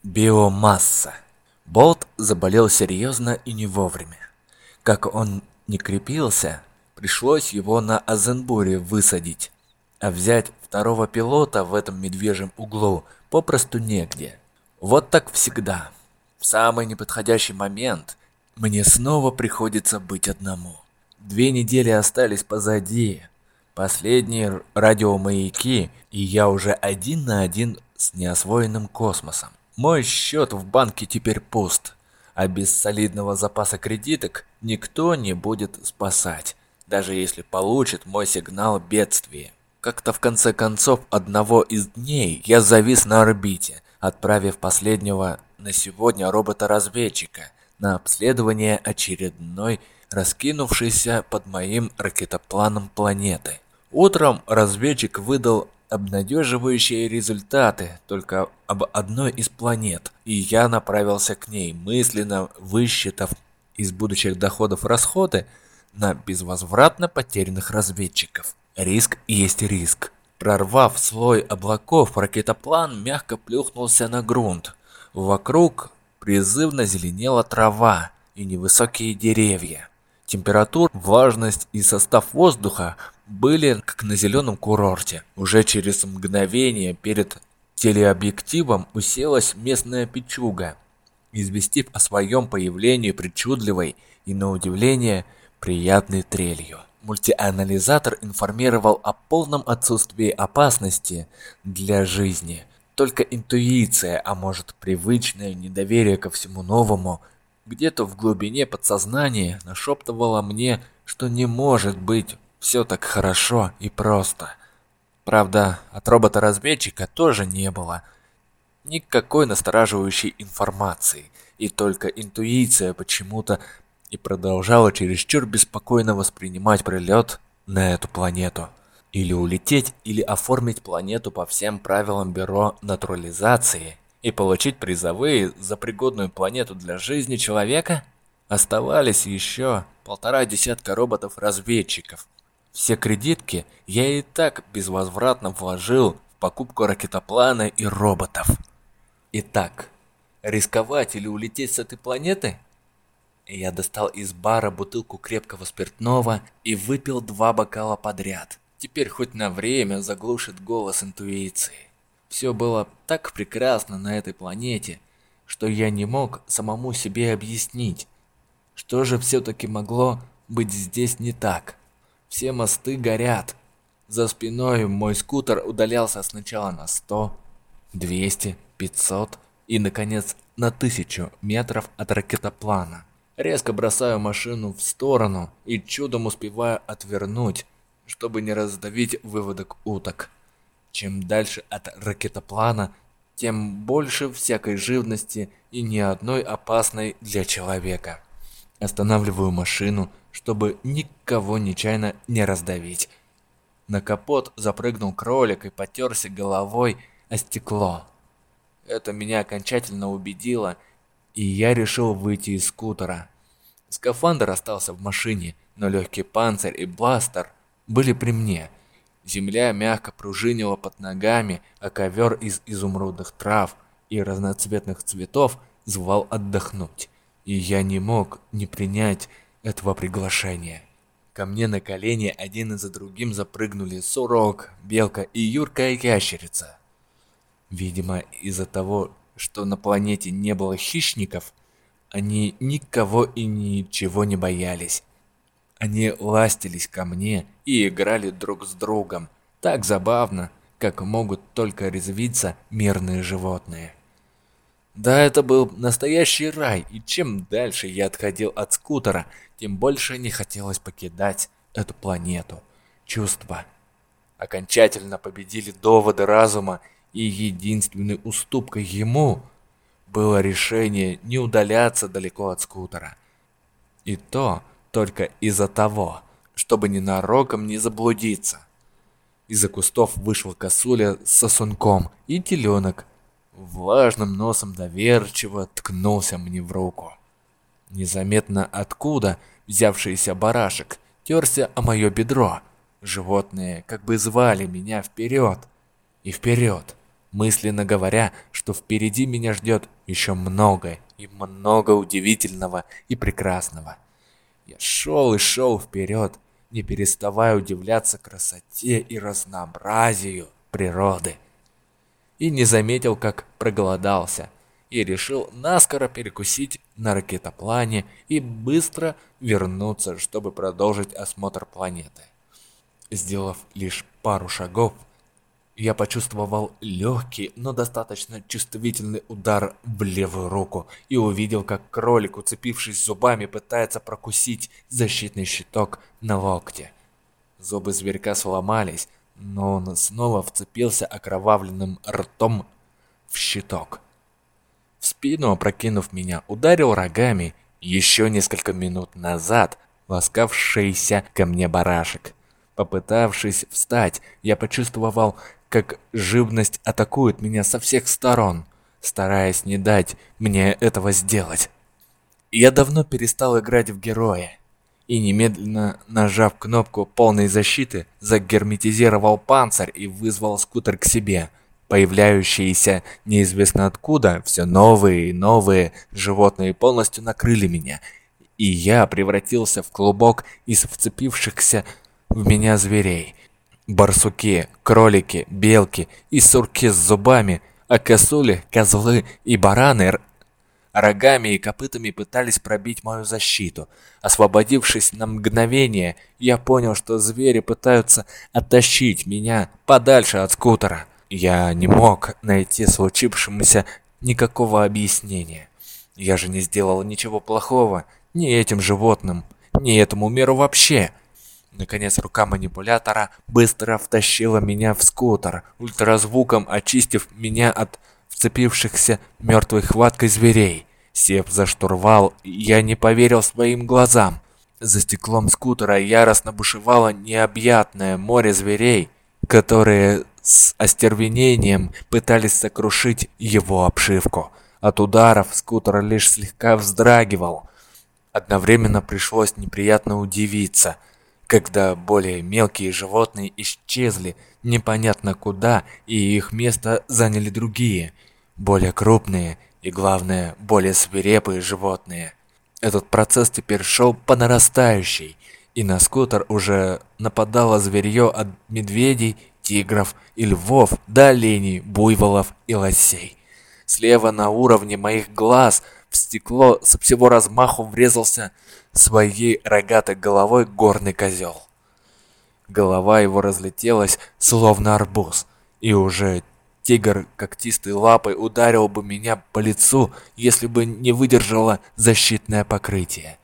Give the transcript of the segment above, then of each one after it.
Биомасса. Болт заболел серьезно и не вовремя. Как он не крепился, пришлось его на Азенбуре высадить, а взять второго пилота в этом медвежьем углу попросту негде. Вот так всегда. В самый неподходящий момент мне снова приходится быть одному. 2 недели остались позади. Последние радиомаяки, и я уже один на один с неосвоенным космосом. Мой счет в банке теперь пуст, а без солидного запаса кредиток никто не будет спасать, даже если получит мой сигнал бедствия. Как-то в конце концов одного из дней я завис на орбите, отправив последнего на сегодня робота-разведчика на обследование очередной раскинувшейся под моим ракетопланом планеты. Утром разведчик выдал обнадеживающие результаты только об одной из планет, и я направился к ней, мысленно высчитав из будущих доходов расходы на безвозвратно потерянных разведчиков. Риск есть риск. Прорвав слой облаков, ракетоплан мягко плюхнулся на грунт. Вокруг призывно зеленела трава и невысокие деревья. Температура, влажность и состав воздуха были как на зеленом курорте. Уже через мгновение перед телеобъективом уселась местная печуга, известив о своем появлении причудливой и, на удивление, приятной трелью. Мультианализатор информировал о полном отсутствии опасности для жизни. Только интуиция, а может привычное недоверие ко всему новому, где-то в глубине подсознания нашептывала мне, что не может быть все так хорошо и просто. Правда, от робота-разведчика тоже не было никакой настораживающей информации, и только интуиция почему-то и продолжала чересчур беспокойно воспринимать прилет на эту планету. Или улететь, или оформить планету по всем правилам бюро натурализации и получить призовые за пригодную планету для жизни человека? Оставались еще 1,5 десятка роботов-разведчиков. Все кредитки я и так безвозвратно вложил в покупку ракетоплана и роботов. Итак, рисковать или улететь с этой планеты? Я достал из бара бутылку крепкого спиртного и выпил 2 бокала подряд. Теперь хоть на время заглушит голос интуиции. Все было так прекрасно на этой планете, что я не мог самому себе объяснить, что же все-таки могло быть здесь не так. Все мосты горят. За спиной мой скутер удалялся сначала на 100, 200, 500 и, наконец, на 1000 метров от ракетоплана. Резко бросаю машину в сторону и чудом успеваю отвернуть, чтобы не раздавить выводок уток. Чем дальше от ракетоплана, тем больше всякой живности и ни одной опасной для человека. Останавливаю машину, чтобы никого нечаянно не раздавить. На капот запрыгнул кролик и потерся головой о стекло. Это меня окончательно убедило, и я решил выйти из скутера. Скафандр остался в машине, но легкий панцирь и бластер были при мне. Земля мягко пружинила под ногами, а ковер из изумрудных трав и разноцветных цветов звал отдохнуть. И я не мог не принять этого приглашения. Ко мне на колени один за другим запрыгнули сурок, белка и юркая ящерица. Видимо, из-за того, что на планете не было хищников, они никого и ничего не боялись. Они ластились ко мне и играли друг с другом, так забавно, как могут только резвиться мирные животные. Да, это был настоящий рай, и чем дальше я отходил от скутера, тем больше не хотелось покидать эту планету. Чувства окончательно победили доводы разума, и единственной уступкой ему было решение не удаляться далеко от скутера. И то только из-за того, чтобы ненароком не заблудиться. Из-за кустов вышла косуля с сосунком, и теленок влажным носом доверчиво ткнулся мне в руку. Незаметно откуда взявшийся барашек терся о мое бедро. Животные как бы звали меня вперед и вперед. мысленно говоря, что впереди меня ждет еще много и много удивительного и прекрасного. Я шел и шел вперед, не переставая удивляться красоте и разнообразию природы. И не заметил, как проголодался, и решил наскоро перекусить на ракетоплане и быстро вернуться, чтобы продолжить осмотр планеты. Сделав лишь пару шагов, я почувствовал легкий, но достаточно чувствительный удар в левую руку и увидел, как кролик, уцепившись зубами, пытается прокусить защитный щиток на локте. Зубы зверька сломались, но он снова вцепился окровавленным ртом в щиток. В спину, опрокинув меня, ударил рогами еще несколько минут назад ласкавшийся ко мне барашек. Попытавшись встать, я почувствовал, как живность атакует меня со всех сторон, стараясь не дать мне этого сделать. Я давно перестал играть в героя и, немедленно нажав кнопку полной защиты, загерметизировал панцирь и вызвал скутер к себе. Появляющиеся неизвестно откуда все новые и новые животные полностью накрыли меня, и я превратился в клубок из вцепившихся в меня зверей. Барсуки, кролики, белки и сурки с зубами, а косули, козлы и бараны рогами и копытами пытались пробить мою защиту. Освободившись на мгновение, я понял, что звери пытаются оттащить меня подальше от скутера. Я не мог найти случившемуся никакого объяснения. Я же не сделал ничего плохого ни этим животным, ни этому миру вообще. Наконец, рука манипулятора быстро втащила меня в скутер, ультразвуком очистив меня от вцепившихся мертвой хваткой зверей. Сев за штурвал, я не поверил своим глазам. За стеклом скутера яростно бушевало необъятное море зверей, которые с остервенением пытались сокрушить его обшивку. От ударов скутер лишь слегка вздрагивал. Одновременно пришлось неприятно удивиться, когда более мелкие животные исчезли непонятно куда, и их место заняли другие, более крупные и, главное, более свирепые животные. Этот процесс теперь шел по нарастающей, и на скутер уже нападало зверье от медведей, тигров и львов до оленей, буйволов и лосей. Слева на уровне моих глаз в стекло со всего размаху врезался своей рогатой головой горный козел. Голова его разлетелась, словно арбуз, и уже тигр когтистой лапой ударил бы меня по лицу, если бы не выдержало защитное покрытие.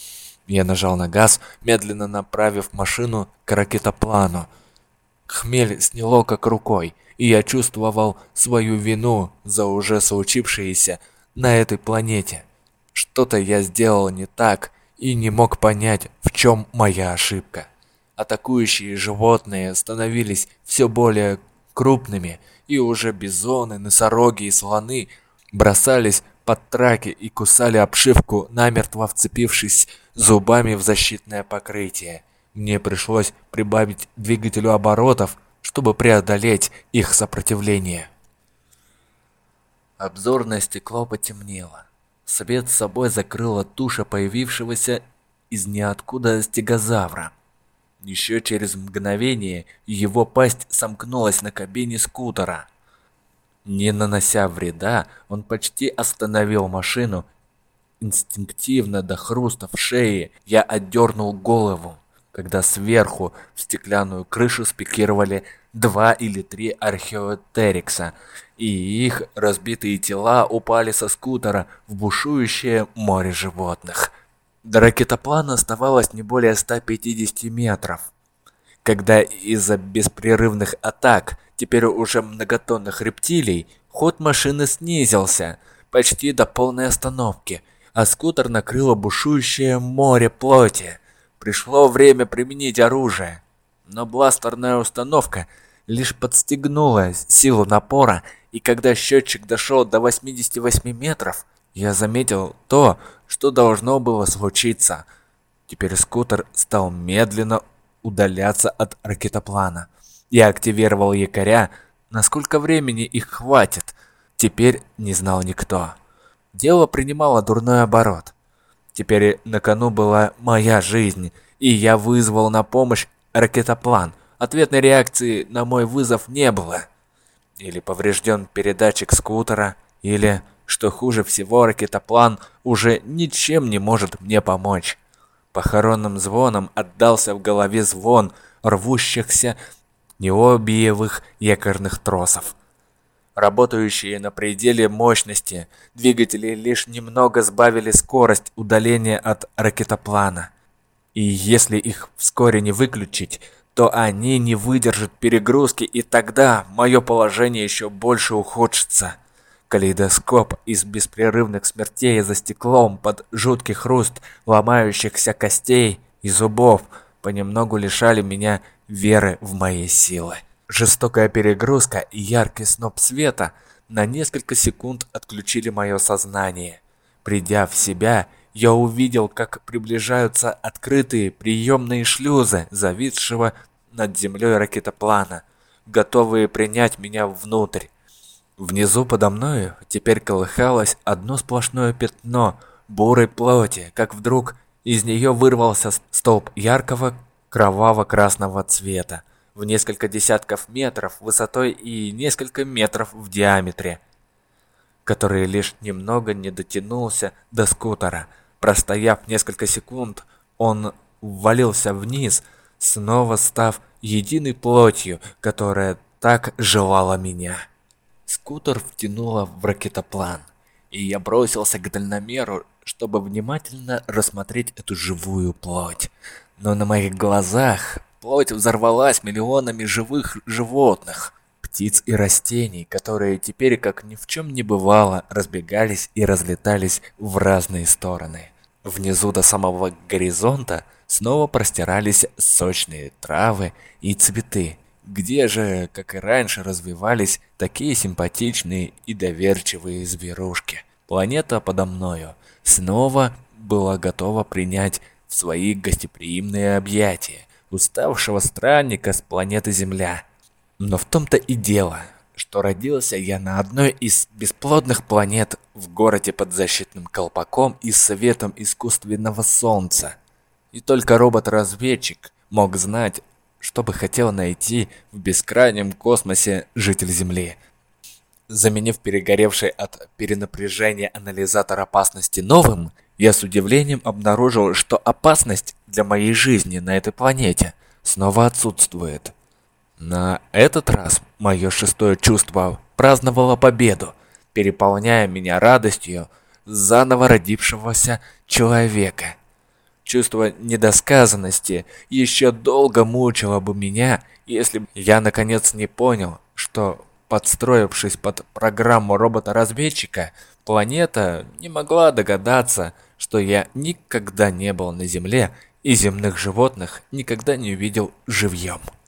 Я нажал на газ, медленно направив машину к ракетоплану. Хмель сняло как рукой, и я чувствовал свою вину за уже случившееся на этой планете. Что-то я сделал не так и не мог понять, в чем моя ошибка. Атакующие животные становились все более крупными, и уже бизоны, носороги и слоны бросались под траки и кусали обшивку, намертво вцепившись зубами в защитное покрытие. Мне пришлось прибавить двигателю оборотов, чтобы преодолеть их сопротивление. Обзорное стекло потемнело. Свет с собой закрыла туша появившегося из ниоткуда стегозавра. Еще через мгновение его пасть сомкнулась на кабине скутера. Не нанося вреда, он почти остановил машину. Инстинктивно до хруста в шее я отдернул голову, когда сверху в стеклянную крышу спикировали 2 или 3 археотерикса, и их разбитые тела упали со скутера в бушующее море животных. До ракетоплана оставалось не более 150 метров, когда из-за беспрерывных атак теперь уже многотонных рептилий ход машины снизился почти до полной остановки, а скутер накрыло бушующее море плоти. Пришло время применить оружие, но бластерная установка лишь подстегнула силу напора, и когда счетчик дошел до 88 метров, я заметил то, что должно было случиться. Теперь скутер стал медленно удаляться от ракетоплана. Я активировал якоря Насколько времени их хватит, теперь не знал никто. Дело принимало дурной оборот. Теперь на кону была моя жизнь, и я вызвал на помощь ракетоплан. Ответной реакции на мой вызов не было. Или поврежден передатчик скутера, или, что хуже всего, ракетоплан уже ничем не может мне помочь. Похоронным звоном отдался в голове звон рвущихся необиевых якорных тросов. Работающие на пределе мощности, двигатели лишь немного сбавили скорость удаления от ракетоплана. И если их вскоре не выключить, то они не выдержат перегрузки, и тогда мое положение еще больше ухудшится. Калейдоскоп из беспрерывных смертей за стеклом под жуткий хруст ломающихся костей и зубов понемногу лишали меня веры в мои силы. Жестокая перегрузка и яркий сноп света на несколько секунд отключили мое сознание. Придя в себя, я увидел, как приближаются открытые приемные шлюзы зависшего над землей ракетоплана, готовые принять меня внутрь. Внизу подо мною теперь колыхалось одно сплошное пятно бурой плоти, как вдруг из нее вырвался столб яркого кроваво-красного цвета в несколько десятков метров высотой и несколько метров в диаметре, который лишь немного не дотянулся до скутера. Простояв несколько секунд, он ввалился вниз, снова став единой плотью, которая так желала меня. Скутер втянуло в ракетоплан, и я бросился к дальномеру, чтобы внимательно рассмотреть эту живую плоть. Но на моих глазах плоть взорвалась миллионами живых животных, птиц и растений, которые теперь, как ни в чем не бывало, разбегались и разлетались в разные стороны. Внизу до самого горизонта снова простирались сочные травы и цветы, где же, как и раньше, развивались такие симпатичные и доверчивые зверушки. Планета подо мною снова была готова принять в свои гостеприимные объятия уставшего странника с планеты Земля. Но в том-то и дело, что родился я на одной из бесплодных планет в городе под защитным колпаком и светом искусственного солнца. И только робот-разведчик мог знать, что бы хотел найти в бескрайнем космосе житель Земли. Заменив перегоревший от перенапряжения анализатор опасности новым, я с удивлением обнаружил, что опасность для моей жизни на этой планете снова отсутствует. На этот раз мое шестое чувство праздновало победу, переполняя меня радостью заново родившегося человека. Чувство недосказанности еще долго мучило бы меня, если бы я наконец не понял, что, подстроившись под программу робота-разведчика, планета не могла догадаться, что я никогда не был на Земле и земных животных никогда не увидел живьем.